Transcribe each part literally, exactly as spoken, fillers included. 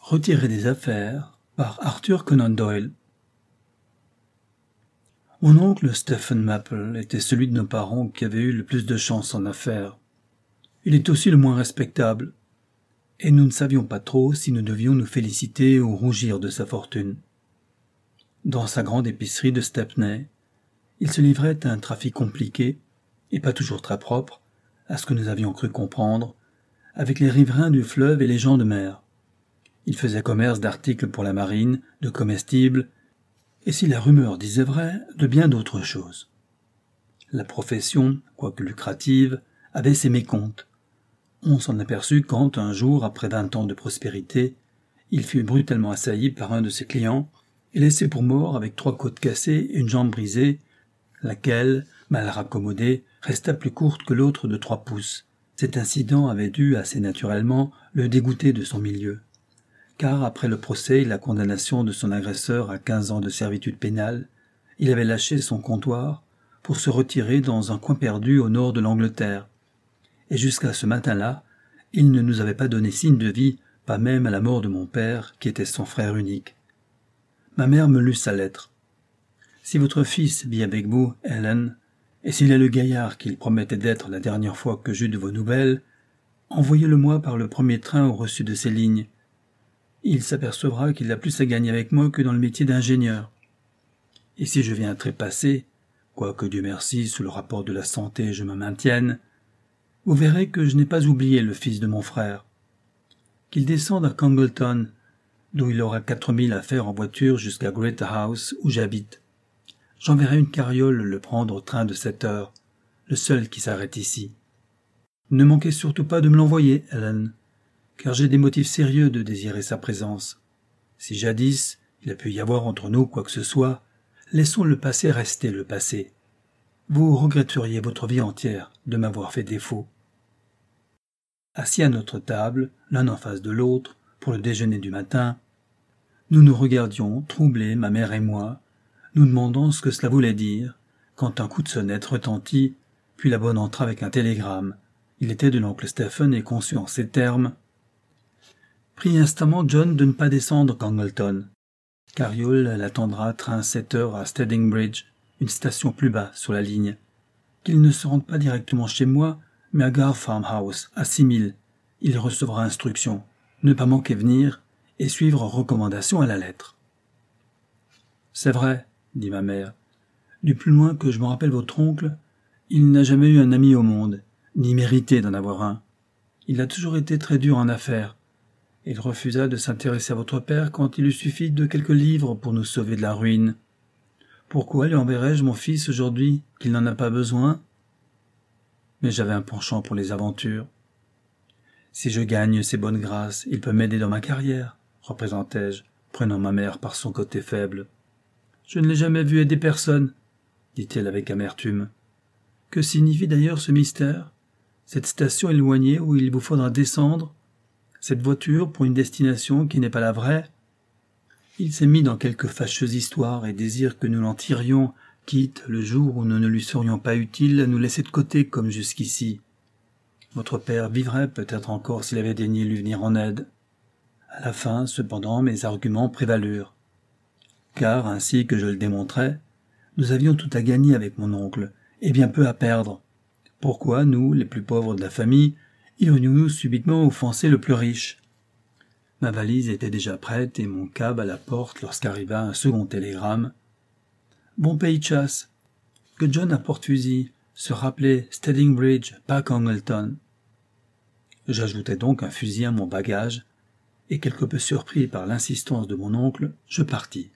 Retiré des affaires par Arthur Conan Doyle. Mon oncle Stephen Maple était celui de nos parents qui avait eu le plus de chance en affaires. Il est aussi le moins respectable, et nous ne savions pas trop si nous devions nous féliciter ou rougir de sa fortune. Dans sa grande épicerie de Stepney, il se livrait à un trafic compliqué, et pas toujours très propre, à ce que nous avions cru comprendre, avec les riverains du fleuve et les gens de mer. Il faisait commerce d'articles pour la marine, de comestibles, et si la rumeur disait vrai, de bien d'autres choses. La profession, quoique lucrative, avait ses mécomptes. On s'en aperçut quand, un jour, après vingt ans de prospérité, il fut brutalement assailli par un de ses clients et laissé pour mort avec trois côtes cassées et une jambe brisée, laquelle, mal raccommodée, resta plus courte que l'autre de trois pouces. Cet incident avait dû, assez naturellement, le dégoûter de son milieu. Car, après le procès et la condamnation de son agresseur à quinze ans de servitude pénale, il avait lâché son comptoir pour se retirer dans un coin perdu au nord de l'Angleterre. Et jusqu'à ce matin-là, il ne nous avait pas donné signe de vie, pas même à la mort de mon père, qui était son frère unique. Ma mère me lut sa lettre. « Si votre fils vit avec vous, Helen, et s'il est le gaillard qu'il promettait d'être la dernière fois que j'eus de vos nouvelles, envoyez-le-moi par le premier train au reçu de ces lignes. Il s'apercevra qu'il a plus à gagner avec moi que dans le métier d'ingénieur. Et si je viens à trépasser, quoique Dieu merci, sous le rapport de la santé je me maintienne, vous verrez que je n'ai pas oublié le fils de mon frère. Qu'il descende à Congleton, d'où il aura quatre milles à faire en voiture jusqu'à Great House, où j'habite. J'enverrai une carriole le prendre au train de sept heures, le seul qui s'arrête ici. Ne manquez surtout pas de me l'envoyer, Helen, car j'ai des motifs sérieux de désirer sa présence. Si jadis il a pu y avoir entre nous quoi que ce soit, laissons le passé rester le passé. Vous regretteriez votre vie entière de m'avoir fait défaut. » Assis à notre table, l'un en face de l'autre, pour le déjeuner du matin, nous nous regardions, troublés, ma mère et moi, nous demandant ce que cela voulait dire, quand un coup de sonnette retentit, puis la bonne entra avec un télégramme. Il était de l'oncle Stephen et conçu en ces termes. « Prie instamment John de ne pas descendre Congleton. Carriole l'attendra train sept heures à Steddingbridge, une station plus bas sur la ligne. Qu'il ne se rende pas directement chez moi, mais à Garth Farmhouse, à six milles. Il recevra instruction. Ne pas manquer venir et suivre recommandation à la lettre. » « C'est vrai, » dit ma mère. « Du plus loin que je me rappelle votre oncle, il n'a jamais eu un ami au monde, ni mérité d'en avoir un. Il a toujours été très dur en affaires. Il refusa de s'intéresser à votre père quand il eut suffi de quelques livres pour nous sauver de la ruine. Pourquoi lui enverrais-je mon fils aujourd'hui, qu'il n'en a pas besoin ? Mais j'avais un penchant pour les aventures. Si je gagne ses bonnes grâces, il peut m'aider dans ma carrière, représentai-je, prenant ma mère par son côté faible. Je ne l'ai jamais vu aider personne, dit-elle avec amertume. Que signifie d'ailleurs ce mystère ? Cette station éloignée où il vous faudra descendre ? Cette voiture pour une destination qui n'est pas la vraie ? Il s'est mis dans quelque fâcheuse histoire et désire que nous l'en tirions, quitte, le jour où nous ne lui serions pas utiles, à nous laisser de côté comme jusqu'ici. Votre père vivrait peut-être encore s'il avait daigné lui venir en aide. À la fin, cependant, mes arguments prévalurent. Car, ainsi que je le démontrais, nous avions tout à gagner avec mon oncle, et bien peu à perdre. Pourquoi, nous, les plus pauvres de la famille, irions-nous subitement offenser le plus riche ? Ma valise était déjà prête et mon cab à la porte lorsqu'arriva un second télégramme. « Bon pays de chasse. Que John apporte fusil. Se rappeler Steddingbridge, pas Congleton. » J'ajoutai donc un fusil à mon bagage, et quelque peu surpris par l'insistance de mon oncle, je partis.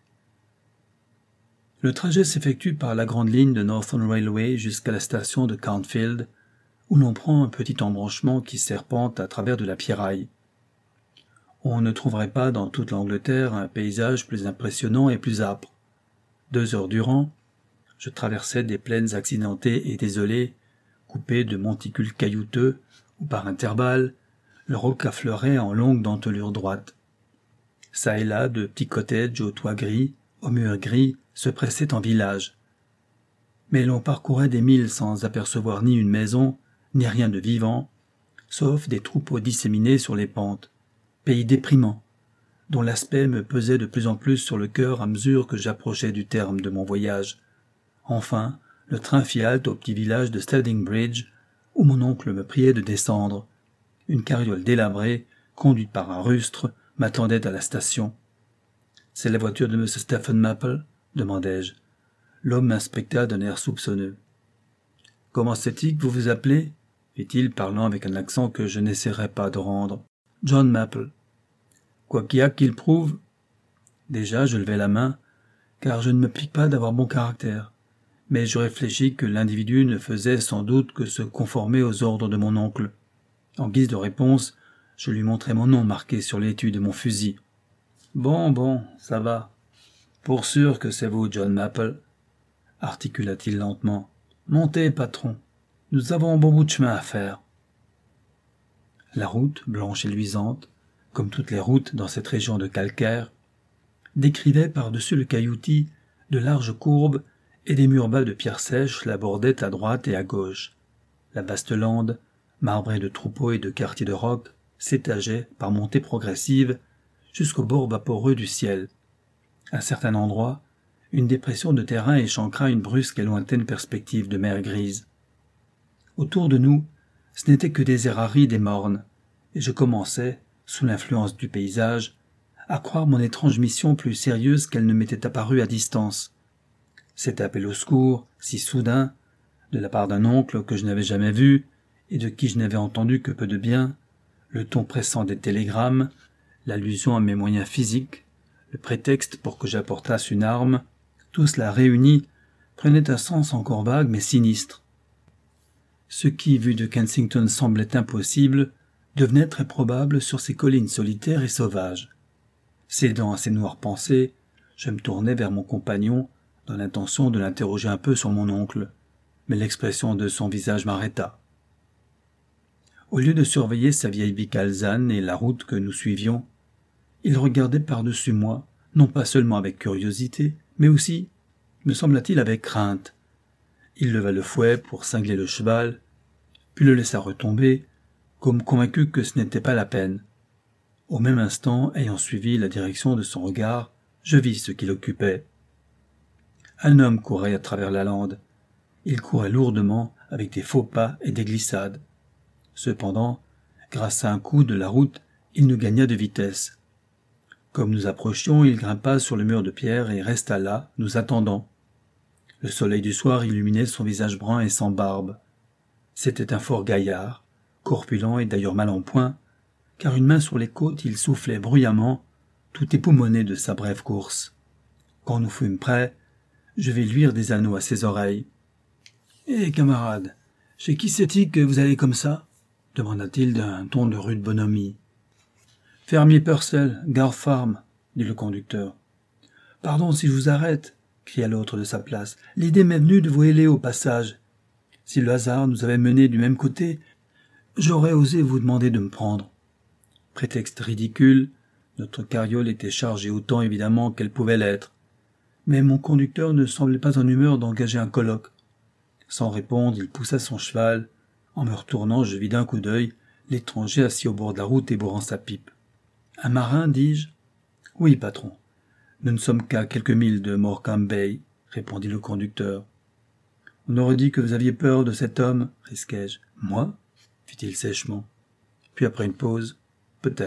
Le trajet s'effectue par la grande ligne de Northern Railway jusqu'à la station de Countfield, où l'on prend un petit embranchement qui serpente à travers de la pierraille. On ne trouverait pas dans toute l'Angleterre un paysage plus impressionnant et plus âpre. Deux heures durant, je traversais des plaines accidentées et désolées, coupées de monticules caillouteux, où par intervalles, le roc affleurait en longues dentelures droites. Ça et là, de petits cottages aux toits gris, aux murs gris, se pressaient en village. Mais l'on parcourait des milles sans apercevoir ni une maison, ni rien de vivant, sauf des troupeaux disséminés sur les pentes. Pays déprimant. dont l'aspect me pesait de plus en plus sur le cœur à mesure que j'approchais du terme de mon voyage. Enfin, le train fit halte au petit village de Stedding-Bridge, où mon oncle me priait de descendre. Une carriole délabrée, conduite par un rustre, m'attendait à la station. « C'est la voiture de M. Stephen Maple ?» demandai-je. L'homme m'inspecta d'un air soupçonneux. « Comment c'est-il que vous vous appelez ?» fit-il, parlant avec un accent que je n'essaierai pas de rendre. « John Maple. » Quoi qu'il y a qu'il prouve. Déjà, je levai la main, car je ne me pique pas d'avoir bon caractère. Mais je réfléchis que l'individu ne faisait sans doute que se conformer aux ordres de mon oncle. En guise de réponse, je lui montrai mon nom marqué sur l'étui de mon fusil. « Bon, bon, ça va. Pour sûr que c'est vous, John Maple, » articula-t-il lentement. « Montez, patron. Nous avons un bon bout de chemin à faire. » La route, blanche et luisante, comme toutes les routes dans cette région de calcaire, décrivait par-dessus le cailloutis de larges courbes et des murs bas de pierres sèches la bordaient à droite et à gauche. La vaste lande, marbrée de troupeaux et de quartiers de rocs, s'étageait, par montées progressives, jusqu'au bord vaporeux du ciel. À certains endroits, une dépression de terrain échancra une brusque et lointaine perspective de mer grise. Autour de nous, ce n'était que des airs arides et mornes, et je commençais, sous l'influence du paysage, à croire mon étrange mission plus sérieuse qu'elle ne m'était apparue à distance. Cet appel au secours, si soudain, de la part d'un oncle que je n'avais jamais vu et de qui je n'avais entendu que peu de bien, le ton pressant des télégrammes, l'allusion à mes moyens physiques, le prétexte pour que j'apportasse une arme, tout cela réuni prenait un sens encore vague mais sinistre. Ce qui, vu de Kensington, semblait impossible, devenait très probable sur ces collines solitaires et sauvages. Cédant à ces noires pensées, je me tournai vers mon compagnon dans l'intention de l'interroger un peu sur mon oncle, mais l'expression de son visage m'arrêta. Au lieu de surveiller sa vieille bique alezane et la route que nous suivions, il regardait par-dessus moi, non pas seulement avec curiosité, mais aussi, me sembla-t-il, avec crainte. Il leva le fouet pour cingler le cheval, puis le laissa retomber, comme convaincu que ce n'était pas la peine. Au même instant, ayant suivi la direction de son regard, je vis ce qui l'occupait. Un homme courait à travers la lande. Il courait lourdement, avec des faux pas et des glissades. Cependant, grâce à un coup de la route, il nous gagna de vitesse. Comme nous approchions, il grimpa sur le mur de pierre et resta là, nous attendant. Le soleil du soir illuminait son visage brun et sans barbe. C'était un fort gaillard, corpulent et d'ailleurs mal en point, car une main sur les côtes il soufflait bruyamment, tout époumoné de sa brève course. Quand nous fûmes prêts, je vis luire des anneaux à ses oreilles. « Hé, camarade, chez qui c'est-il que vous allez comme ça ?» demanda-t-il d'un ton de rude bonhomie. « Fermier Purcell, Garth Farm, » dit le conducteur. « Pardon si je vous arrête, » cria l'autre de sa place. « L'idée m'est venue de vous héler au passage. Si le hasard nous avait menés du même côté, j'aurais osé vous demander de me prendre. » Prétexte ridicule, notre carriole était chargée autant évidemment qu'elle pouvait l'être. Mais mon conducteur ne semblait pas en humeur d'engager un colloque. Sans répondre, il poussa son cheval. En me retournant, je vis d'un coup d'œil l'étranger assis au bord de la route et bourrant sa pipe. « Un marin, dis-je ? »« Oui, patron. Nous ne sommes qu'à quelques milles de Morecambe Bay, » répondit le conducteur. « On aurait dit que vous aviez peur de cet homme, risquai-je. »« Moi ?» fit-il sèchement. Puis après une pause, « Peut-être. »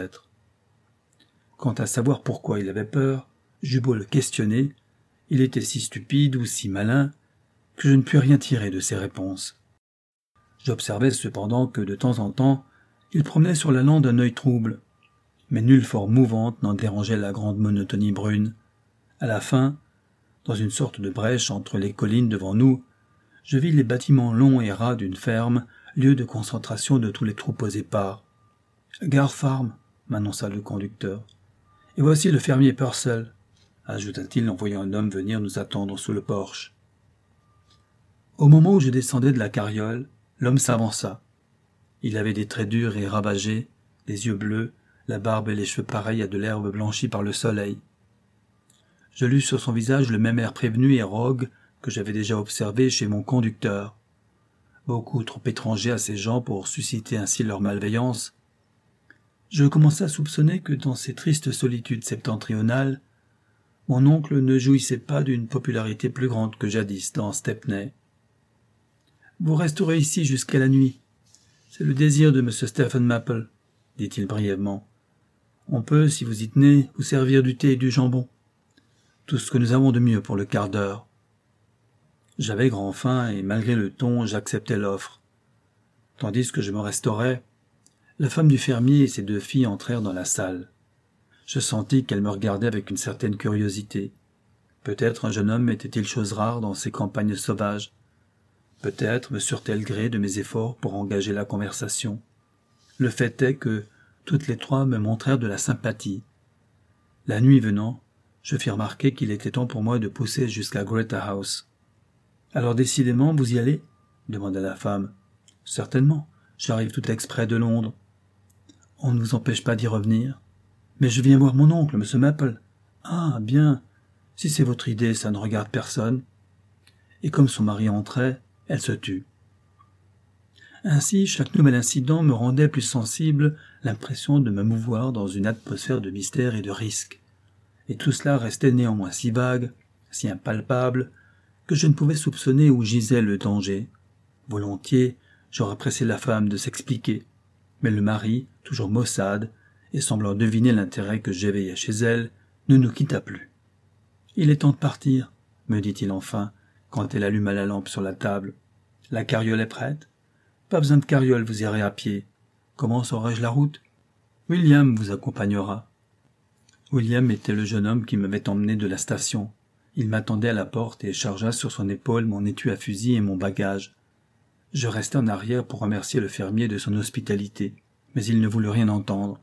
Quant à savoir pourquoi il avait peur, j'eus beau le questionner, il était si stupide ou si malin que je ne pus rien tirer de ses réponses. J'observais cependant que de temps en temps, il promenait sur la lande un œil trouble, mais nulle forme mouvante n'en dérangeait la grande monotonie brune. À la fin, dans une sorte de brèche entre les collines devant nous, je vis les bâtiments longs et ras d'une ferme, lieu de concentration de tous les troupeaux épars. « Garth Farm » m'annonça le conducteur. « Et voici le fermier Purcell » ajouta-t-il en voyant un homme venir nous attendre sous le porche. Au moment où je descendais de la carriole, l'homme s'avança. Il avait des traits durs et ravagés, des yeux bleus, la barbe et les cheveux pareils à de l'herbe blanchie par le soleil. Je lus sur son visage le même air prévenu et rogue que j'avais déjà observé chez mon conducteur. Beaucoup trop étranger à ces gens pour susciter ainsi leur malveillance. Je commençais à soupçonner que dans ces tristes solitudes septentrionales, mon oncle ne jouissait pas d'une popularité plus grande que jadis dans Stepney. « Vous resterez ici jusqu'à la nuit. C'est le désir de M. Stephen Maple, dit-il brièvement. On peut, si vous y tenez, vous servir du thé et du jambon. Tout ce que nous avons de mieux pour le quart d'heure. » J'avais grand faim et malgré le ton, j'acceptais l'offre. Tandis que je me restaurais, la femme du fermier et ses deux filles entrèrent dans la salle. Je sentis qu'elles me regardaient avec une certaine curiosité. Peut-être un jeune homme était-il chose rare dans ces campagnes sauvages. Peut-être me surent-elles gré de mes efforts pour engager la conversation. Le fait est que toutes les trois me montrèrent de la sympathie. La nuit venant, je fis remarquer qu'il était temps pour moi de pousser jusqu'à Greta House. « Alors décidément, vous y allez ?» demanda la femme. « Certainement, j'arrive tout exprès de Londres. »« On ne vous empêche pas d'y revenir ?»« Mais je viens voir mon oncle, M. Maple. »« Ah, bien. Si c'est votre idée, ça ne regarde personne. » Et comme son mari entrait, elle se tut. Ainsi, chaque nouvel incident me rendait plus sensible l'impression de me mouvoir dans une atmosphère de mystère et de risque. Et tout cela restait néanmoins si vague, si impalpable, que je ne pouvais soupçonner où gisait le danger. Volontiers, j'aurais pressé la femme de s'expliquer, mais le mari, toujours maussade, et semblant deviner l'intérêt que j'éveillais chez elle, ne nous quitta plus. « Il est temps de partir, » me dit-il enfin, quand elle alluma la lampe sur la table. « La carriole est prête ? » ?»« Pas besoin de carriole, vous irez à pied. Comment saurai-je la route ? » ?»« William vous accompagnera. » William était le jeune homme qui m'avait emmené de la station. Il m'attendait à la porte et chargea sur son épaule mon étui à fusil et mon bagage. Je restai en arrière pour remercier le fermier de son hospitalité, mais il ne voulut rien entendre.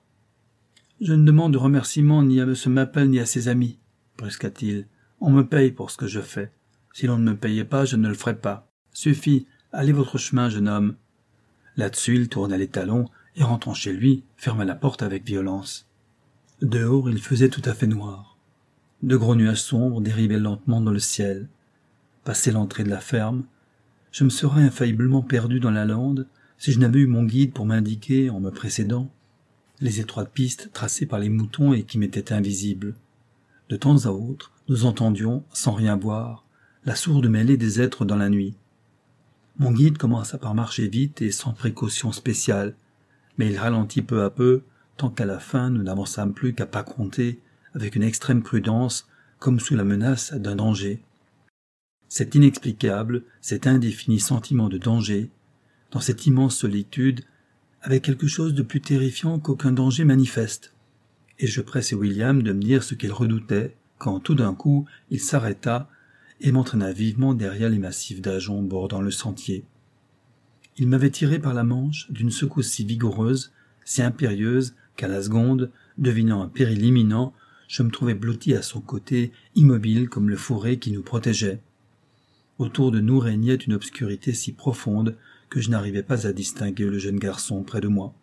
« Je ne demande de remerciements ni à M. Maple ni à ses amis, » brusqua-t-il. « On me paye pour ce que je fais. Si l'on ne me payait pas, je ne le ferais pas. Suffit, allez votre chemin, jeune homme. » Là-dessus, il tourna les talons et, rentrant chez lui, ferma la porte avec violence. Dehors, il faisait tout à fait noir. De gros nuages sombres dérivaient lentement dans le ciel. Passé l'entrée de la ferme, je me serais infailliblement perdu dans la lande si je n'avais eu mon guide pour m'indiquer, en me précédant, les étroites pistes tracées par les moutons et qui m'étaient invisibles. De temps à autre, nous entendions, sans rien voir, la sourde mêlée des êtres dans la nuit. Mon guide commença par marcher vite et sans précaution spéciale, mais il ralentit peu à peu, tant qu'à la fin nous n'avançâmes plus qu'à pas compter, avec une extrême prudence, comme sous la menace d'un danger. Cet inexplicable, cet indéfini sentiment de danger, dans cette immense solitude, avait quelque chose de plus terrifiant qu'aucun danger manifeste, et je pressai William de me dire ce qu'il redoutait, quand tout d'un coup il s'arrêta et m'entraîna vivement derrière les massifs d'ajoncs bordant le sentier. Il m'avait tiré par la manche d'une secousse si vigoureuse, si impérieuse, qu'à la seconde, devinant un péril imminent, je me trouvais blotti à son côté, immobile comme le fourré qui nous protégeait. Autour de nous régnait une obscurité si profonde que je n'arrivais pas à distinguer le jeune garçon près de moi.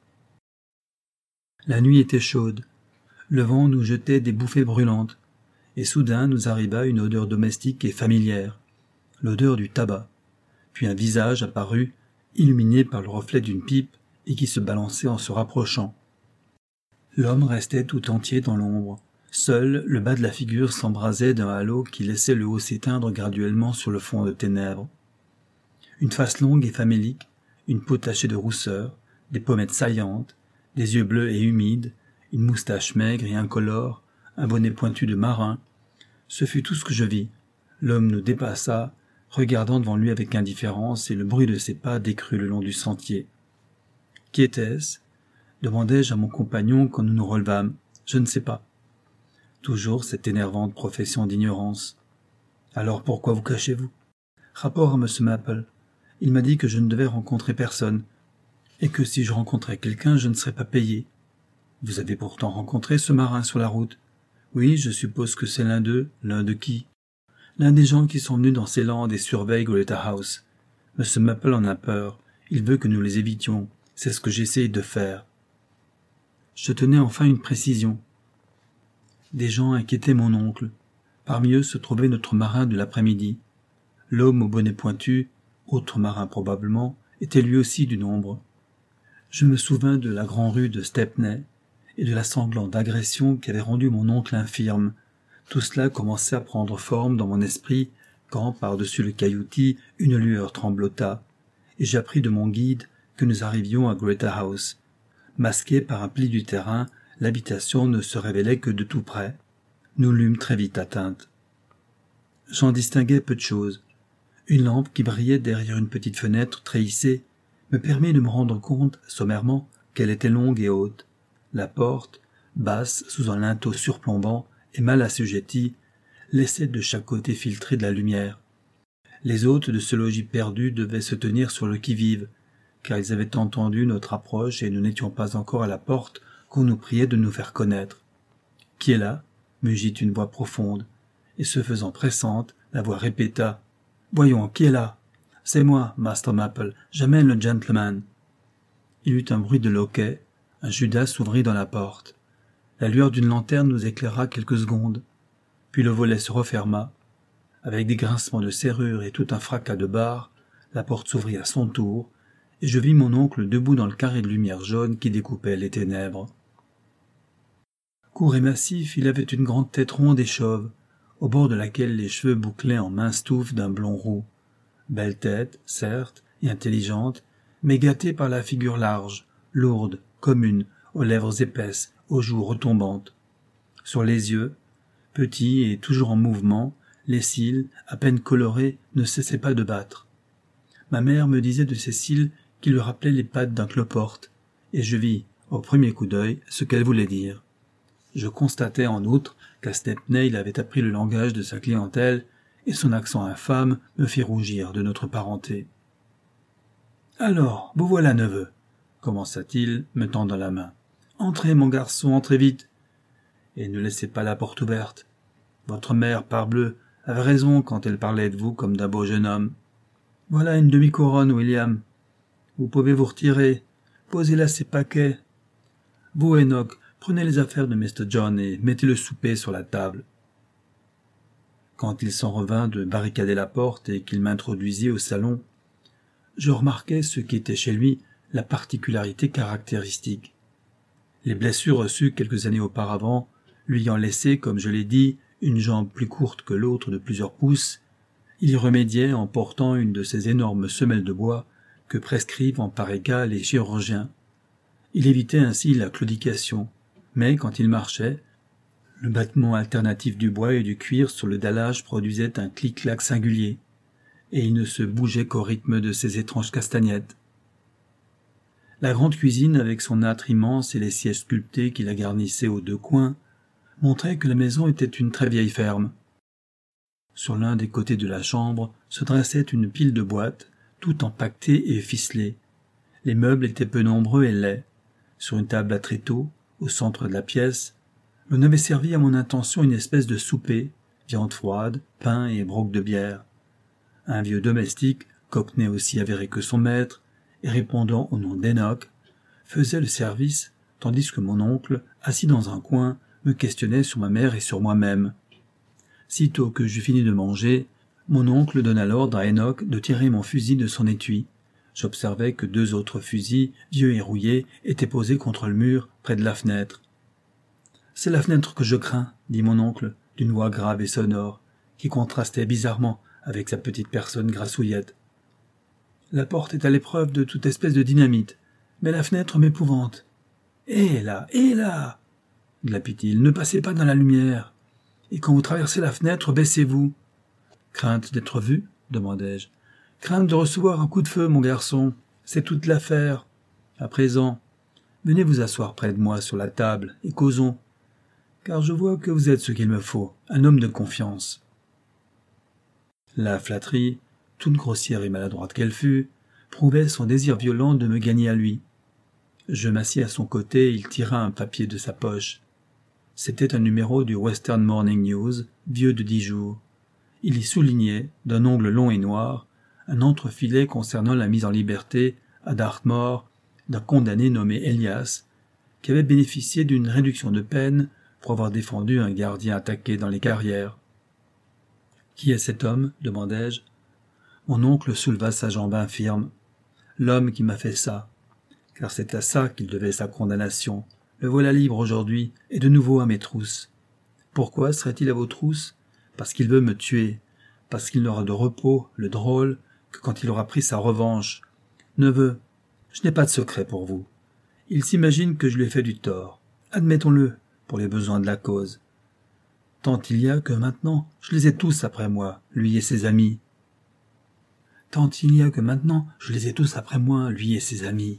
La nuit était chaude, le vent nous jetait des bouffées brûlantes, et soudain nous arriva une odeur domestique et familière, l'odeur du tabac, puis un visage apparut, illuminé par le reflet d'une pipe et qui se balançait en se rapprochant. L'homme restait tout entier dans l'ombre. Seul, le bas de la figure s'embrasait d'un halo qui laissait le haut s'éteindre graduellement sur le fond de ténèbres. Une face longue et famélique, une peau tachée de rousseur, des pommettes saillantes, des yeux bleus et humides, une moustache maigre et incolore, un bonnet pointu de marin. Ce fut tout ce que je vis. L'homme nous dépassa, regardant devant lui avec indifférence, et le bruit de ses pas décrut le long du sentier. « Qui était-ce » demandai-je à mon compagnon quand nous nous relevâmes. « Je ne sais pas. » Toujours cette énervante profession d'ignorance. « Alors pourquoi vous cachez-vous ?»« Rapport à M. Maple. Il m'a dit que je ne devais rencontrer personne, et que si je rencontrais quelqu'un, je ne serais pas payé. Vous avez pourtant rencontré ce marin sur la route. Oui, je suppose que c'est l'un d'eux. L'un de qui? L'un des gens qui sont venus dans ces landes et surveillent Greta House. M. Maple en a peur. Il veut que nous les évitions. C'est ce que j'essaye de faire. Je tenais enfin une précision. Des gens inquiétaient mon oncle. Parmi eux se trouvait notre marin de l'après-midi. L'homme au bonnet pointu, autre marin probablement, était lui aussi du nombre. Je me souvins de la grande rue de Stepney, et de la sanglante agression qui avait rendu mon oncle infirme. Tout cela commençait à prendre forme dans mon esprit quand, par-dessus le cailloutis, une lueur tremblota, et j'appris de mon guide que nous arrivions à Greta House. Masquée par un pli du terrain, l'habitation ne se révélait que de tout près. Nous l'eûmes très vite atteinte. J'en distinguais peu de choses. Une lampe qui brillait derrière une petite fenêtre trahissée me permit de me rendre compte, sommairement, qu'elle était longue et haute. La porte, basse sous un linteau surplombant et mal assujettie, laissait de chaque côté filtrer de la lumière. Les hôtes de ce logis perdu devaient se tenir sur le qui-vive, car ils avaient entendu notre approche et nous n'étions pas encore à la porte qu'on nous priait de nous faire connaître. « Qui est là ?» mugit une voix profonde, et se faisant pressante, la voix répéta « Voyons, qui est là ?»« C'est moi, Master Maple, j'amène le gentleman. » Il y eut un bruit de loquet, un Judas s'ouvrit dans la porte. La lueur d'une lanterne nous éclaira quelques secondes, puis le volet se referma. Avec des grincements de serrure et tout un fracas de barres, la porte s'ouvrit à son tour, et je vis mon oncle debout dans le carré de lumière jaune qui découpait les ténèbres. Court et massif, il avait une grande tête ronde et chauve, au bord de laquelle les cheveux bouclaient en minces touffes d'un blond roux. Belle tête, certes, et intelligente, mais gâtée par la figure large, lourde, commune, aux lèvres épaisses, aux joues retombantes. Sur les yeux, petits et toujours en mouvement, les cils, à peine colorés, ne cessaient pas de battre. Ma mère me disait de ces cils qui lui rappelaient les pattes d'un cloporte, et je vis, au premier coup d'œil, ce qu'elle voulait dire. Je constatais en outre qu'à Stepney il avait appris le langage de sa clientèle, et son accent infâme me fit rougir de notre parenté. « Alors, vous voilà, neveu, » commença-t-il, me tendant la main. « Entrez, mon garçon, entrez vite, et ne laissez pas la porte ouverte. Votre mère, parbleu, avait raison quand elle parlait de vous comme d'un beau jeune homme. Voilà une demi-couronne, William. Vous pouvez vous retirer. Posez là ces paquets. Vous, Enoch, prenez les affaires de mister John et mettez le souper sur la table. » Quand il s'en revint de barricader la porte et qu'il m'introduisit au salon, je remarquai ce qui était chez lui la particularité caractéristique. Les blessures reçues quelques années auparavant, lui ayant laissé, comme je l'ai dit, une jambe plus courte que l'autre de plusieurs pouces, il y remédiait en portant une de ces énormes semelles de bois que prescrivent en pareil cas les chirurgiens. Il évitait ainsi la claudication, mais quand il marchait, le battement alternatif du bois et du cuir sur le dallage produisait un clic-clac singulier, et il ne se bougeait qu'au rythme de ses étranges castagnettes. La grande cuisine, avec son âtre immense et les sièges sculptés qui la garnissaient aux deux coins, montrait que la maison était une très vieille ferme. Sur l'un des côtés de la chambre se dressait une pile de boîtes, tout empaquetées et ficelées. Les meubles étaient peu nombreux et laids. Sur une table à tréteaux, au centre de la pièce, l'on avait servi à mon intention une espèce de souper, viande froide, pain et broc de bière. Un vieux domestique, cockney aussi avéré que son maître, et répondant au nom d'Enoch, faisait le service, tandis que mon oncle, assis dans un coin, me questionnait sur ma mère et sur moi-même. Sitôt que j'eus fini de manger, mon oncle donna l'ordre à Enoch de tirer mon fusil de son étui. J'observai que deux autres fusils, vieux et rouillés, étaient posés contre le mur, près de la fenêtre. « C'est la fenêtre que je crains, » dit mon oncle, d'une voix grave et sonore, qui contrastait bizarrement avec sa petite personne grassouillette. « La porte est à l'épreuve de toute espèce de dynamite, mais la fenêtre m'épouvante. »« Hé là, hé là !» glapit-il, « ne passez pas dans la lumière. Et quand vous traversez la fenêtre, baissez-vous. »« Crainte d'être vu ?» demandai-je. « Crainte de recevoir un coup de feu, mon garçon. C'est toute l'affaire. À présent, venez vous asseoir près de moi sur la table et causons, car je vois que vous êtes ce qu'il me faut, un homme de confiance. » La flatterie, toute grossière et maladroite qu'elle fût, prouvait son désir violent de me gagner à lui. Je m'assis à son côté et il tira un papier de sa poche. C'était un numéro du Western Morning News, vieux de dix jours. Il y soulignait, d'un ongle long et noir, un entrefilet concernant la mise en liberté, à Dartmoor, d'un condamné nommé Elias, qui avait bénéficié d'une réduction de peine pour avoir défendu un gardien attaqué dans les carrières. « Qui est cet homme ?» demandai-je. Mon oncle souleva sa jambe infirme. « L'homme qui m'a fait ça, car c'est à ça qu'il devait sa condamnation, Le voilà libre aujourd'hui, et de nouveau à mes trousses. Pourquoi serait-il à vos trousses? Parce qu'il veut me tuer, parce qu'il n'aura de repos, le drôle, que quand il aura pris sa revanche. Neveu, je n'ai pas de secret pour vous. Il s'imagine que je lui ai fait du tort. Admettons-le, pour les besoins de la cause. Tant il y a que maintenant, je les ai tous après moi, lui et ses amis. Tant il y a que maintenant, je les ai tous après moi, lui et ses amis.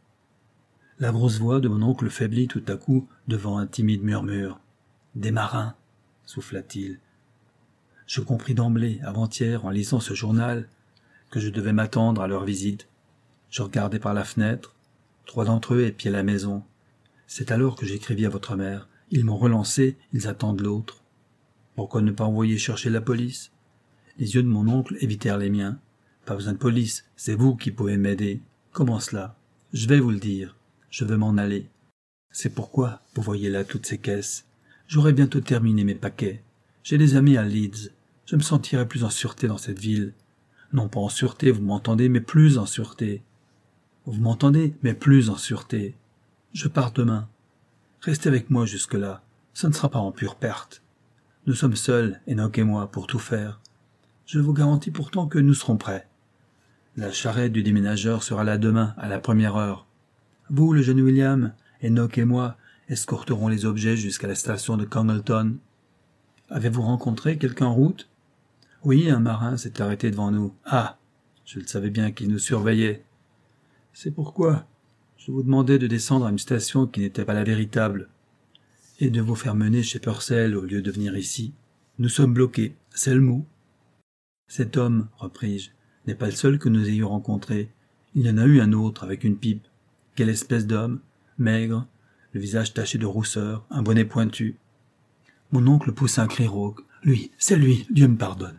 La grosse voix de mon oncle faiblit tout à coup devant un timide murmure. « Des marins !» souffla-t-il. Je compris d'emblée, avant-hier, en lisant ce journal, que je devais m'attendre à leur visite. Je regardai par la fenêtre. Trois d'entre eux épiaient la maison. C'est alors que j'écrivis à votre mère. Ils m'ont relancé, ils attendent l'autre. Pourquoi ne pas envoyer chercher la police? Les yeux de mon oncle évitèrent les miens. Pas besoin de police, c'est vous qui pouvez m'aider. Comment cela? Je vais vous le dire. Je veux m'en aller. C'est pourquoi, vous voyez là toutes ces caisses. J'aurai bientôt terminé mes paquets. J'ai des amis à Leeds. Je me sentirai plus en sûreté dans cette ville. Non pas en sûreté, vous m'entendez, mais plus en sûreté. Vous m'entendez, mais plus en sûreté. Je pars demain. Restez avec moi jusque-là. Ce ne sera pas en pure perte. Nous sommes seuls, Enoch et moi, pour tout faire. Je vous garantis pourtant que nous serons prêts. La charrette du déménageur sera là demain, à la première heure. Vous, le jeune William, Enoch et moi, escorterons les objets jusqu'à la station de Congleton. Avez-vous rencontré quelqu'un en route? Oui, un marin s'est arrêté devant nous. Ah, je le savais bien qu'il nous surveillait. C'est pourquoi je vous demandais de descendre à une station qui n'était pas la véritable, et de vous faire mener chez Purcell au lieu de venir ici. Nous sommes bloqués, c'est le mot. Cet homme, repris-je, n'est pas le seul que nous ayons rencontré. Il y en a eu un autre avec une pipe. Quelle espèce d'homme? Maigre, le visage taché de rousseur, un bonnet pointu. Mon oncle poussa un cri rauque. Lui, c'est lui, Dieu me pardonne.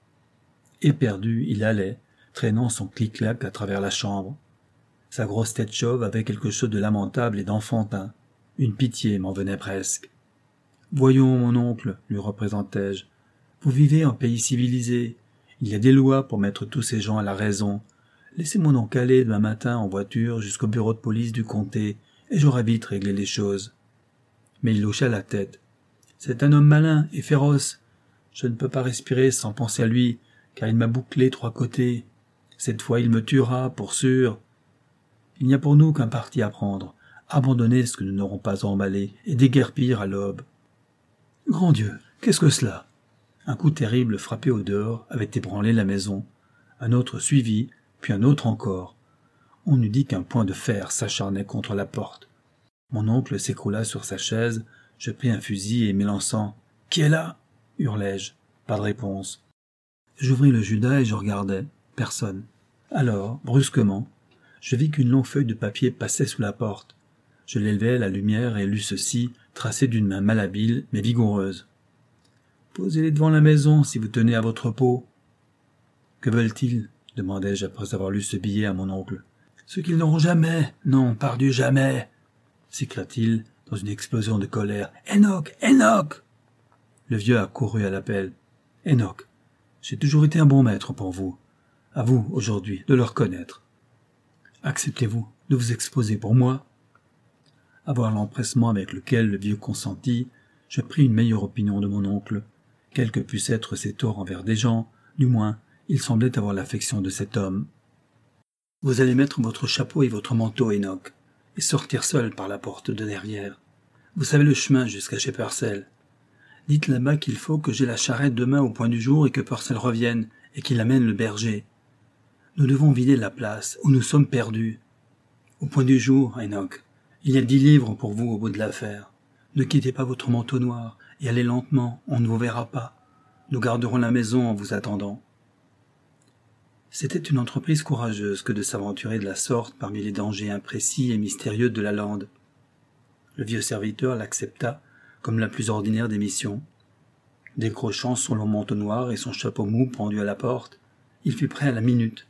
Éperdu, il allait, traînant son clic-clac à travers la chambre. Sa grosse tête chauve avait quelque chose de lamentable et d'enfantin. Une pitié m'en venait presque. « Voyons, mon oncle, lui représentai-je, vous vivez en pays civilisé. Il y a des lois pour mettre tous ces gens à la raison. Laissez-moi donc aller demain matin en voiture jusqu'au bureau de police du comté, et j'aurai vite réglé les choses. » Mais il hocha la tête. « C'est un homme malin et féroce. Je ne peux pas respirer sans penser à lui, car il m'a bouclé trois côtés. Cette fois il me tuera, pour sûr. Il n'y a pour nous qu'un parti à prendre, abandonner ce que nous n'aurons pas emballé, et déguerpir à l'aube. Grand Dieu, qu'est-ce que cela? Un coup terrible frappé au dehors avait ébranlé la maison. Un autre suivit, puis un autre encore. On eût dit qu'un poing de fer s'acharnait contre la porte. Mon oncle s'écroula sur sa chaise, je pris un fusil et m'élançant. « Qui est là ?» hurlai-je. Pas de réponse. J'ouvris le Judas et je regardais. Personne. Alors, brusquement, je vis qu'une longue feuille de papier passait sous la porte. Je l'élevai à la lumière et lus ceci, tracé d'une main malhabile mais vigoureuse. « Posez-les devant la maison si vous tenez à votre peau. »« Que veulent-ils » demandai-je après avoir lu ce billet à mon oncle. « Ce qu'ils n'auront jamais, non, pardieu jamais !» s'écria-t-il dans une explosion de colère. « Enoch, Enoch !» Le vieux accourut à l'appel. « Enoch, j'ai toujours été un bon maître pour vous. À vous, aujourd'hui, de le reconnaître. Acceptez-vous de vous exposer pour moi ?» À voir l'empressement avec lequel le vieux consentit, je pris une meilleure opinion de mon oncle. Quels que puissent être ses torts envers des gens, du moins, il semblait avoir l'affection de cet homme. « Vous allez mettre votre chapeau et votre manteau, Enoch, et sortir seul par la porte de derrière. Vous savez le chemin jusqu'à chez Purcell. Dites là-bas qu'il faut que j'aie la charrette demain au point du jour et que Purcell revienne, et qu'il amène le berger. Nous devons vider la place, où nous sommes perdus. Au point du jour, Enoch, il y a dix livres pour vous au bout de l'affaire. Ne quittez pas votre manteau noir, et allez lentement, on ne vous verra pas. Nous garderons la maison en vous attendant. » C'était une entreprise courageuse que de s'aventurer de la sorte parmi les dangers imprécis et mystérieux de la lande. Le vieux serviteur l'accepta comme la plus ordinaire des missions. Décrochant son long manteau noir et son chapeau mou pendu à la porte, il fut prêt à la minute.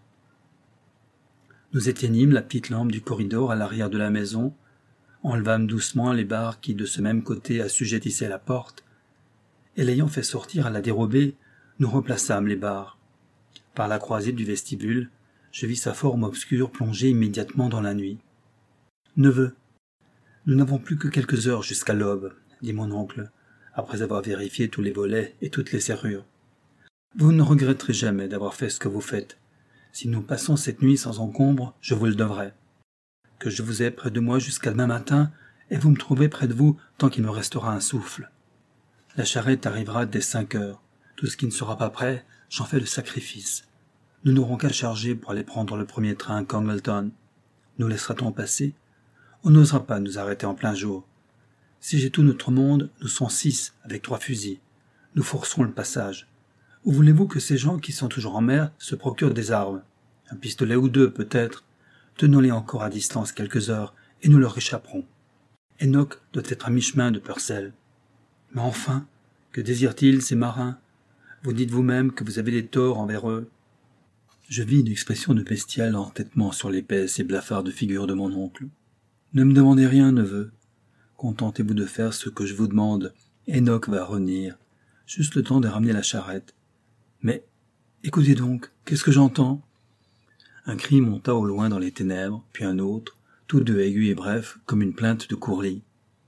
Nous éteignîmes la petite lampe du corridor à l'arrière de la maison, enlevâmes doucement les barres qui de ce même côté assujettissaient la porte, et l'ayant fait sortir à la dérobée, nous replaçâmes les barres. Par la croisée du vestibule, je vis sa forme obscure plonger immédiatement dans la nuit. « Neveu, Nous n'avons plus que quelques heures jusqu'à l'aube, dit mon oncle, après avoir vérifié tous les volets et toutes les serrures. Vous ne regretterez jamais d'avoir fait ce que vous faites. Si nous passons cette nuit sans encombre, je vous le devrai. Que je vous ai près de moi jusqu'à demain matin, et vous me trouverez près de vous tant qu'il me restera un souffle. La charrette arrivera dès cinq heures. Tout ce qui ne sera pas prêt, j'en fais le sacrifice. Nous n'aurons qu'à charger pour aller prendre le premier train à Congleton. Nous laissera-t-on passer? On n'osera pas nous arrêter en plein jour. Si j'ai tout notre monde, nous sommes six, avec trois fusils. Nous forcerons le passage. Ou voulez-vous que ces gens qui sont toujours en mer se procurent des armes? Un pistolet ou deux, peut-être. Tenons-les encore à distance quelques heures, et nous leur échapperons. Enoch doit être à mi-chemin de Purcell. Mais enfin, que désirent-ils, ces marins? Vous dites vous-même que vous avez des torts envers eux. Je vis une expression de bestial entêtement sur l'épaisse et blafarde figure de mon oncle. Ne me demandez rien, neveu. Contentez-vous de faire ce que je vous demande. Enoch va revenir. Juste le temps de ramener la charrette. Mais, écoutez donc, qu'est-ce que j'entends? Un cri monta au loin dans les ténèbres, puis un autre, tous deux aigus et brefs, comme une plainte de courlis.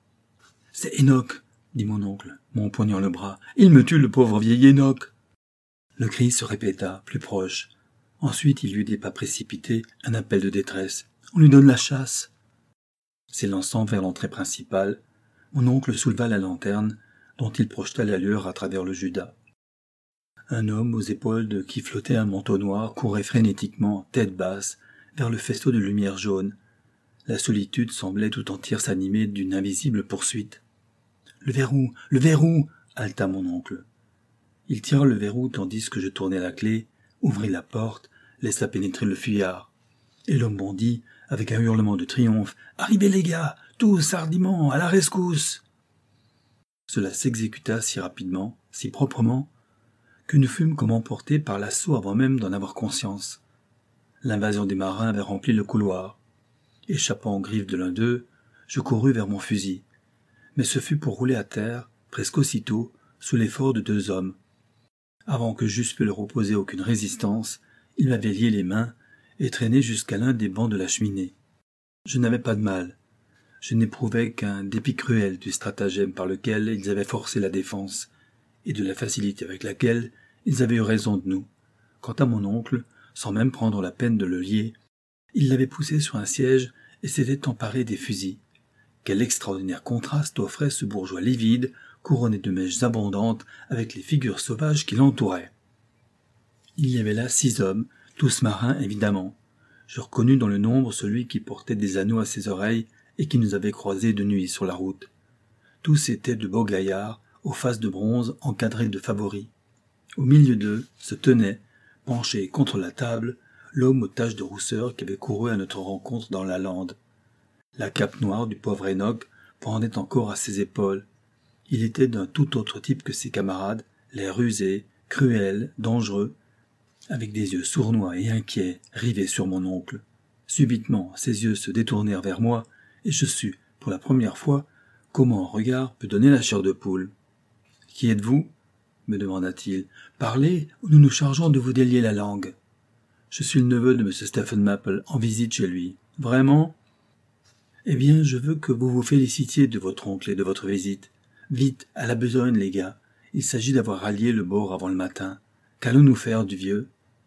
« C'est Enoch !» dit mon oncle, m'empoignant le bras. « Il me tue, le pauvre vieil Enoch !» Le cri se répéta, plus proche. Ensuite, il y eut des pas précipités, un appel de détresse. « On lui donne la chasse !» S'élançant vers l'entrée principale, mon oncle souleva la lanterne, dont il projeta la lueur à travers le judas. Un homme aux épaules de qui flottait un manteau noir courait frénétiquement, tête basse, vers le faisceau de lumière jaune. La solitude semblait tout entière s'animer d'une invisible poursuite. « Le verrou, le verrou !» haleta mon oncle. Il tira le verrou tandis que je tournai la clé, ouvrit la porte, laissa pénétrer le fuyard. Et l'homme bondit, avec un hurlement de triomphe. « Arrivez les gars, tous hardiment, à la rescousse !» Cela s'exécuta si rapidement, si proprement, que nous fûmes comme emportés par l'assaut avant même d'en avoir conscience. L'invasion des marins avait rempli le couloir. Échappant aux griffes de l'un d'eux, je courus vers mon fusil. Mais ce fut pour rouler à terre, presque aussitôt, sous l'effort de deux hommes. Avant que j'eusse pu leur opposer aucune résistance, ils m'avaient lié les mains et traîné jusqu'à l'un des bancs de la cheminée. Je n'avais pas de mal. Je n'éprouvais qu'un dépit cruel du stratagème par lequel ils avaient forcé la défense, et de la facilité avec laquelle ils avaient eu raison de nous. Quant à mon oncle, sans même prendre la peine de le lier, il l'avait poussé sur un siège et s'était emparé des fusils. Quel extraordinaire contraste offrait ce bourgeois livide, couronné de mèches abondantes, avec les figures sauvages qui l'entouraient. Il y avait là six hommes, tous marins évidemment. Je reconnus dans le nombre celui qui portait des anneaux à ses oreilles et qui nous avait croisés de nuit sur la route. Tous étaient de beaux gaillards, aux faces de bronze encadrées de favoris. Au milieu d'eux se tenait, penché contre la table, l'homme aux taches de rousseur qui avait couru à notre rencontre dans la lande. La cape noire du pauvre Enoch pendait encore à ses épaules. Il était d'un tout autre type que ses camarades, l'air rusé, cruel, dangereux, avec des yeux sournois et inquiets rivés sur mon oncle. Subitement, ses yeux se détournèrent vers moi, et je sus, pour la première fois, comment un regard peut donner la chair de poule. « Qui êtes-vous » me demanda-t-il. « Parlez, ou nous nous chargeons de vous délier la langue. »« Je suis le neveu de M. Stephen Maple, en visite chez lui. »« Vraiment ?»« Eh bien, je veux que vous vous félicitiez de votre oncle et de votre visite. Vite, à la besogne, les gars. Il s'agit d'avoir rallié le bord avant le matin. Qu'allons-nous faire du vieux ?»«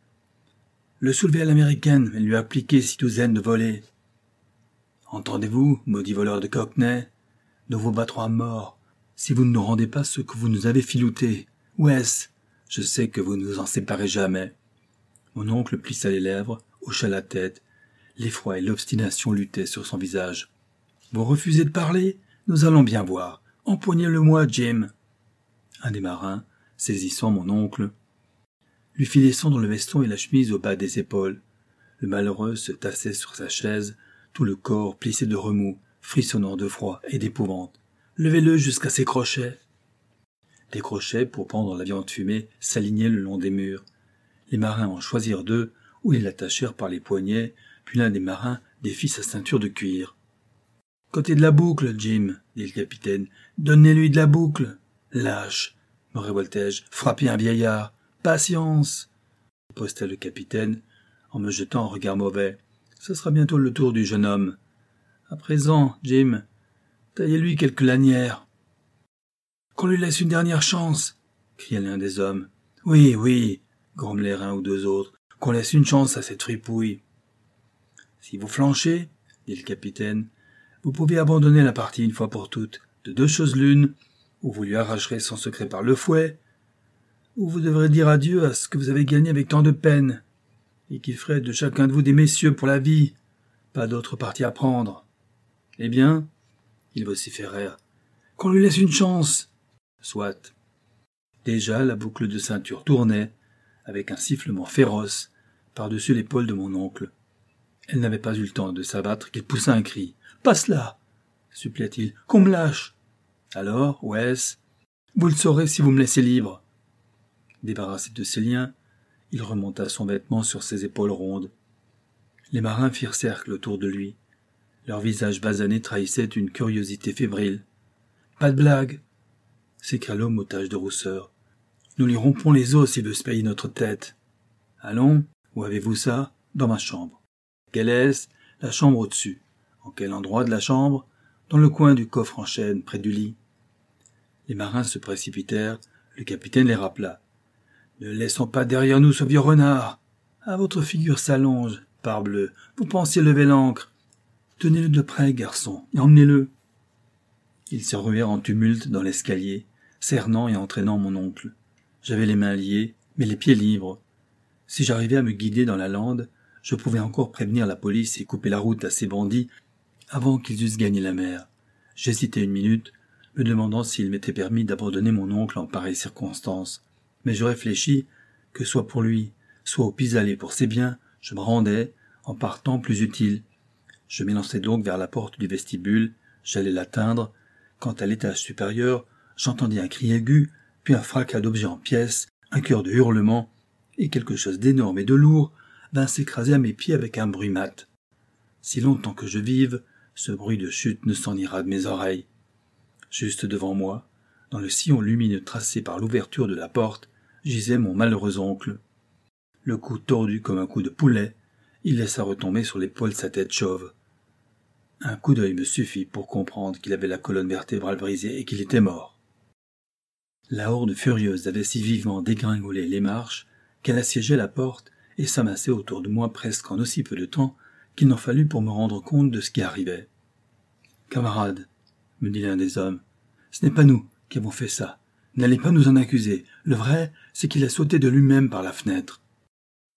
Le soulever à l'américaine et lui appliquer six douzaines de volets. »« Entendez-vous, maudit voleur de Cockney ? Nous vous battrons à mort, si vous ne nous rendez pas ce que vous nous avez filouté. Où est-ce ? Je sais que vous ne vous en séparez jamais. » Mon oncle plissa les lèvres, hocha la tête. L'effroi et l'obstination luttaient sur son visage. « Vous refusez de parler ? Nous allons bien voir. Empoignez-le-moi, Jim. » Un des marins, saisissant mon oncle, lui fit descendre le veston et la chemise au bas des épaules. Le malheureux se tassait sur sa chaise, tout le corps plissé de remous, frissonnant de froid et d'épouvante. « Levez-le jusqu'à ses crochets. » Des crochets pour pendre la viande fumée s'alignaient le long des murs. Les marins en choisirent deux, où ils l'attachèrent par les poignets, puis l'un des marins défit sa ceinture de cuir. « Côté de la boucle, Jim, » dit le capitaine. « Donnez-lui de la boucle. »« Lâche, » me révoltai-je. « Frappez un vieillard. Patience !» riposta le capitaine, en me jetant un regard mauvais. « Ce sera bientôt le tour du jeune homme. »« À présent, Jim, Taillez-lui quelques lanières. »« Qu'on lui laisse une dernière chance !» cria l'un des hommes. « Oui, oui, » grommelèrent un ou deux autres, « qu'on laisse une chance à cette fripouille. »« Si vous flanchez, » dit le capitaine, « vous pouvez abandonner la partie une fois pour toutes. De deux choses l'une, ou vous lui arracherez son secret par le fouet, ou vous devrez dire adieu à ce que vous avez gagné avec tant de peine, et qui ferait de chacun de vous des messieurs pour la vie. Pas d'autre parti à prendre. »« Eh bien, » ils vociférèrent, « qu'on lui laisse une chance. » Soit. Déjà la boucle de ceinture tournait, avec un sifflement féroce, par-dessus l'épaule de mon oncle. Elle n'avait pas eu le temps de s'abattre qu'il poussa un cri. « Passe là !» supplia-t-il. « Qu'on me lâche !»« Alors, Wes, vous le saurez si vous me laissez libre. » Débarrassé de ses liens, il remonta son vêtement sur ses épaules rondes. Les marins firent cercle autour de lui. Leur visage basané trahissait une curiosité fébrile. « Pas de blague !» s'écria l'homme aux taches de rousseur. « Nous lui rompons les os s'il veut se payer notre tête. »« Allons, où avez-vous ça ? » ?»« Dans ma chambre. »« Quelle est-ce ? » ?»« La chambre au-dessus. »« En quel endroit de la chambre ? » ?»« Dans le coin du coffre en chêne, près du lit. » Les marins se précipitèrent, le capitaine les rappela. « Ne laissons pas derrière nous ce vieux renard. À votre figure s'allonge, parbleu, vous pensiez lever l'ancre. Tenez-le de près, garçon, et emmenez-le. » Ils se ruèrent en tumulte dans l'escalier, cernant et entraînant mon oncle. J'avais les mains liées, mais les pieds libres. Si j'arrivais à me guider dans la lande, je pouvais encore prévenir la police et couper la route à ces bandits avant qu'ils eussent gagné la mer. J'hésitai une minute, me demandant s'il m'était permis d'abandonner mon oncle en pareille circonstance. Mais je réfléchis que soit pour lui, soit au pis-aller pour ses biens, je me rendais, en partant, plus utile. Je m'élançai donc vers la porte du vestibule, j'allais l'atteindre, quand à l'étage supérieur, j'entendis un cri aigu, puis un fracas d'objets en pièces, un chœur de hurlements, et quelque chose d'énorme et de lourd vint s'écraser à mes pieds avec un bruit mat. Si longtemps que je vive, ce bruit de chute ne s'en ira de mes oreilles. Juste devant moi, dans le sillon lumineux tracé par l'ouverture de la porte, gisait mon malheureux oncle. Le cou tordu comme un coup de poulet, il laissa retomber sur l'épaule sa tête chauve. Un coup d'œil me suffit pour comprendre qu'il avait la colonne vertébrale brisée et qu'il était mort. La horde furieuse avait si vivement dégringolé les marches qu'elle assiégeait la porte et s'amassait autour de moi presque en aussi peu de temps qu'il n'en fallut pour me rendre compte de ce qui arrivait. « Camarade, » me dit l'un des hommes, « ce n'est pas nous qui avons fait ça. N'allez pas nous en accuser. Le vrai, c'est qu'il a sauté de lui-même par la fenêtre. »« Voyez-vous, »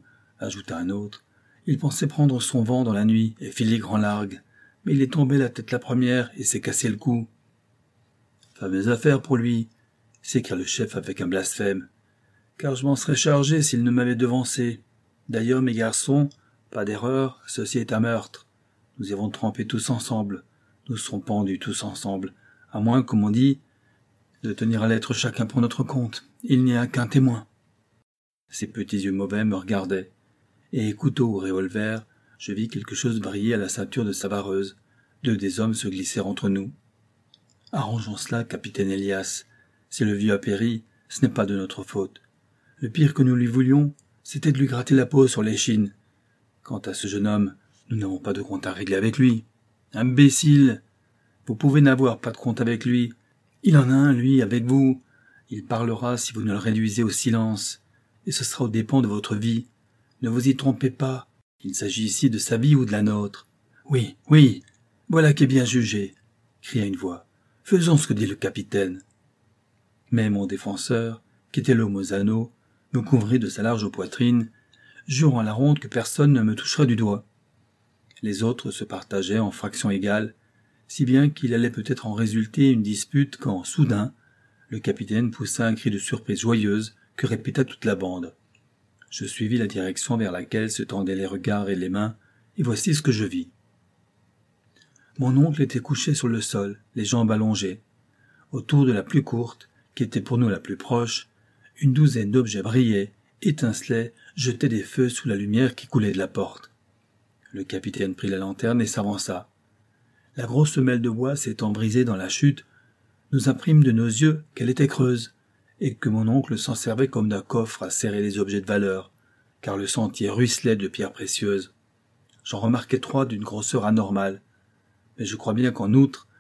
ajouta un autre, « il pensait prendre son vent dans la nuit et filigre en largue, mais il est tombé la tête la première et s'est cassé le cou. »« Fameuse affaire pour lui, » s'écria le chef avec un blasphème, « car je m'en serais chargé s'il ne m'avait devancé. D'ailleurs, mes garçons, pas d'erreur, ceci est un meurtre. Nous y avons trempé tous ensemble. Nous serons pendus tous ensemble, à moins, comme on dit, de tenir à l'être chacun pour notre compte. Il n'y a qu'un témoin. » Ses petits yeux mauvais me regardaient, et, couteau ou revolver, je vis quelque chose briller à la ceinture de sa vareuse. Deux des hommes se glissèrent entre nous. « Arrangeons cela, capitaine Elias. Si le vieux a péri, ce n'est pas de notre faute. Le pire que nous lui voulions, c'était de lui gratter la peau sur l'échine. Quant à ce jeune homme, nous n'avons pas de compte à régler avec lui. Imbécile! Vous pouvez n'avoir pas de compte avec lui. Il en a un, lui, avec vous. Il parlera si vous ne le réduisez au silence, et ce sera aux dépens de votre vie. Ne vous y trompez pas, il s'agit ici de sa vie ou de la nôtre. »« Oui, oui, voilà qui est bien jugé, » cria une voix. « Faisons ce que dit le capitaine. » Mais mon défenseur, qui était l'homme aux anneaux, me couvrit de sa large poitrine, jurant à la ronde que personne ne me toucherait du doigt. Les autres se partageaient en fractions égales, si bien qu'il allait peut-être en résulter une dispute quand, soudain, le capitaine poussa un cri de surprise joyeuse que répéta toute la bande. Je suivis la direction vers laquelle se tendaient les regards et les mains, et voici ce que je vis. Mon oncle était couché sur le sol, les jambes allongées. Autour de la plus courte, qui était pour nous la plus proche, une douzaine d'objets brillaient, étincelaient, jetaient des feux sous la lumière qui coulait de la porte. Le capitaine prit la lanterne et s'avança. La grosse semelle de bois s'étant brisée dans la chute, nous apprîmes de nos yeux qu'elle était creuse, et que mon oncle s'en servait comme d'un coffre à serrer les objets de valeur, car le sentier ruisselait de pierres précieuses. J'en remarquai trois d'une grosseur anormale, mais je crois bien qu'en outre,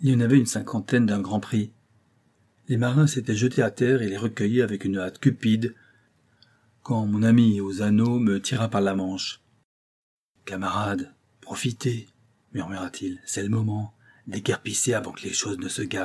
Il y en avait une cinquantaine d'un grand prix. Les marins s'étaient jetés à terre et les recueillis avec une hâte cupide, quand mon ami aux anneaux me tira par la manche. « Camarade, profitez, murmura-t-il, c'est le moment, déguerpissez avant que les choses ne se gâtent. »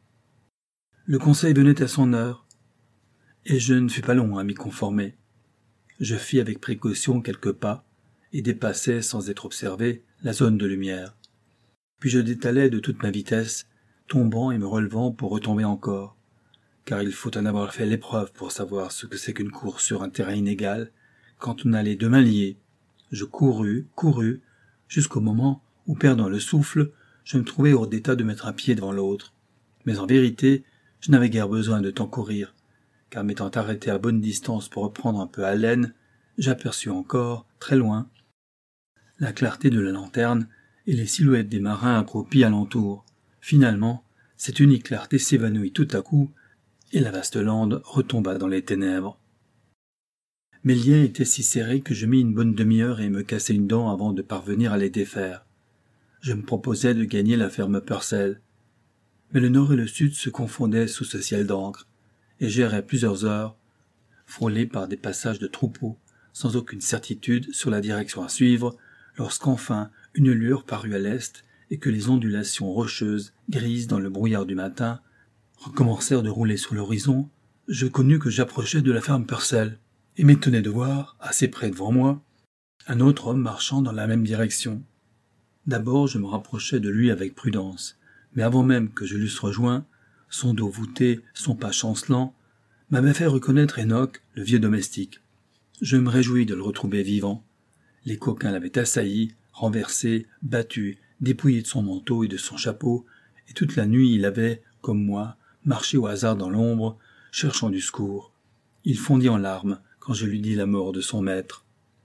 Le conseil venait à son heure, et je ne fus pas long à m'y conformer. Je fis avec précaution quelques pas, et dépassai, sans être observé, la zone de lumière. Puis je détalai de toute ma vitesse, tombant et me relevant pour retomber encore, car il faut en avoir fait l'épreuve pour savoir ce que c'est qu'une course sur un terrain inégal, quand on a les deux mains liées. Je courus, courus, jusqu'au moment où, perdant le souffle, je me trouvai hors d'état de mettre un pied devant l'autre. Mais en vérité, je n'avais guère besoin de tant courir, car m'étant arrêté à bonne distance pour reprendre un peu haleine, j'aperçus encore, très loin, la clarté de la lanterne et les silhouettes des marins accroupis alentour. Finalement, cette unique clarté s'évanouit tout à coup, et la vaste lande retomba dans les ténèbres. Mes liens étaient si serrés que je mis une bonne demi-heure et me cassai une dent avant de parvenir à les défaire. Je me proposais de gagner la ferme Purcell. Mais le nord et le sud se confondaient sous ce ciel d'encre, et j'errais plusieurs heures, frôlé par des passages de troupeaux, sans aucune certitude sur la direction à suivre, lorsqu'enfin une lueur parut à l'est et que les ondulations rocheuses, grises dans le brouillard du matin, recommencèrent de rouler sur l'horizon, je connus que j'approchais de la ferme Purcell, et m'étonnai de voir, assez près devant moi, un autre homme marchant dans la même direction. D'abord je me rapprochai de lui avec prudence, mais avant même que je l'eusse rejoint, son dos voûté, son pas chancelant, m'avait fait reconnaître Enoch, le vieux domestique. Je me réjouis de le retrouver vivant. Les coquins l'avaient assailli, renversé, battu, dépouillé de son manteau et de son chapeau, et toute la nuit il avait, comme moi, marché au hasard dans l'ombre, cherchant du secours. Il fondit en larmes quand je lui dis la mort de son maître.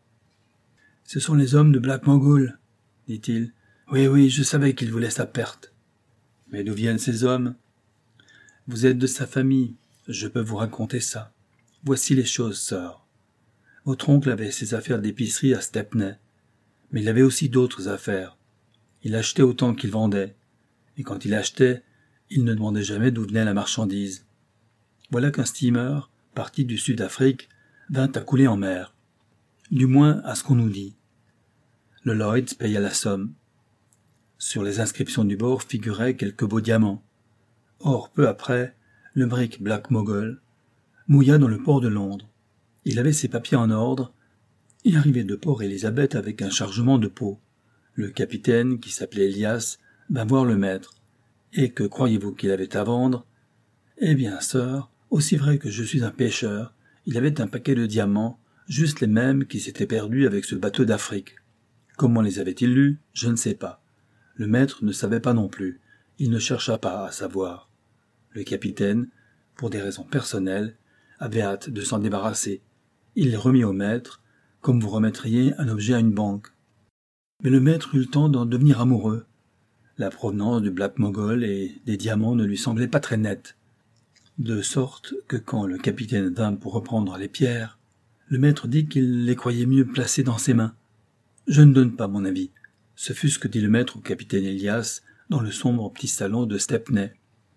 « Ce sont les hommes de Black Mogul, dit-il. « Oui, oui, je savais qu'ils voulaient sa perte. »« Mais d'où viennent ces hommes ?»« Vous êtes de sa famille, je peux vous raconter ça. Voici les choses, sœur. Votre oncle avait ses affaires d'épicerie à Stepney, mais il avait aussi d'autres affaires. Il achetait autant qu'il vendait, et quand il achetait, il ne demandait jamais d'où venait la marchandise. Voilà qu'un steamer, parti du Sud-Afrique, vint à couler en mer. Du moins à ce qu'on nous dit. Le Lloyds paya la somme. Sur les inscriptions du bord figuraient quelques beaux diamants. Or, peu après, le brick Black Mogul mouilla dans le port de Londres. Il avait ses papiers en ordre et arrivait de Port Elizabeth avec un chargement de peaux. Le capitaine, qui s'appelait Elias, vint voir le maître. Et que croyez-vous qu'il avait à vendre? Eh bien, sœur, aussi vrai que je suis un pêcheur, il avait un paquet de diamants, juste les mêmes qui s'étaient perdus avec ce bateau d'Afrique. Comment les avait-il lus? Je ne sais pas. Le maître ne savait pas non plus. Il ne chercha pas à savoir. Le capitaine, pour des raisons personnelles, avait hâte de s'en débarrasser. Il les remit au maître, comme vous remettriez un objet à une banque. Mais le maître eut le temps d'en devenir amoureux. La provenance du Black Mogul et des diamants ne lui semblait pas très nette. De sorte que quand le capitaine vint pour reprendre les pierres, le maître dit qu'il les croyait mieux placées dans ses mains. Je ne donne pas mon avis. Ce fut ce que dit le maître au capitaine Elias dans le sombre petit salon de Stepney.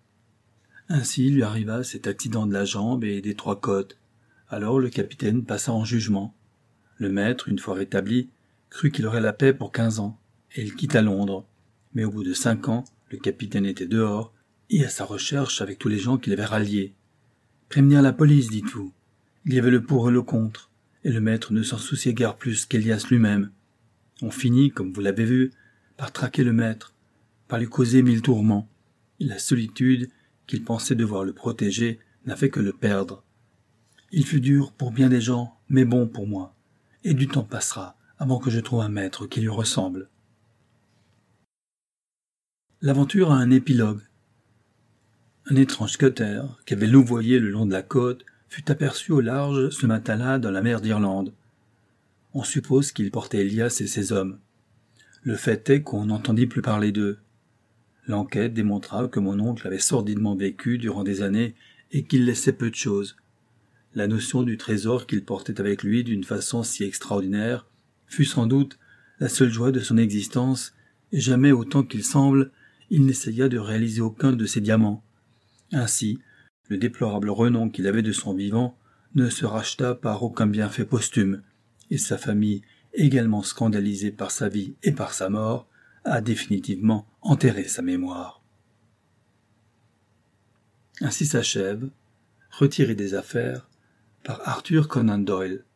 Ainsi lui arriva cet accident de la jambe et des trois côtes. Alors le capitaine passa en jugement. Le maître, une fois rétabli, crut qu'il aurait la paix pour quinze ans, et il quitta Londres. Mais au bout de cinq ans, le capitaine était dehors, et à sa recherche avec tous les gens qu'il avait ralliés. Prévenir la police, dites-vous. Il y avait le pour et le contre, et le maître ne s'en souciait guère plus qu'Elias lui-même. On finit, comme vous l'avez vu, par traquer le maître, par lui causer mille tourments. Et la solitude qu'il pensait devoir le protéger n'a fait que le perdre. Il fut dur pour bien des gens, mais bon pour moi, et du temps passera avant que je trouve un maître qui lui ressemble. L'aventure a un épilogue. Un étrange cutter, qui avait louvoyé le long de la côte, fut aperçu au large ce matin-là dans la mer d'Irlande. On suppose qu'il portait Elias et ses hommes. Le fait est qu'on n'entendit plus parler d'eux. L'enquête démontra que mon oncle avait sordidement vécu durant des années et qu'il laissait peu de choses. La notion du trésor qu'il portait avec lui d'une façon si extraordinaire fut sans doute la seule joie de son existence, et jamais autant qu'il semble, il n'essaya de réaliser aucun de ses diamants. Ainsi, le déplorable renom qu'il avait de son vivant ne se racheta par aucun bienfait posthume, et sa famille, également scandalisée par sa vie et par sa mort, a définitivement enterré sa mémoire. Ainsi s'achève, retiré des affaires, par Arthur Conan Doyle,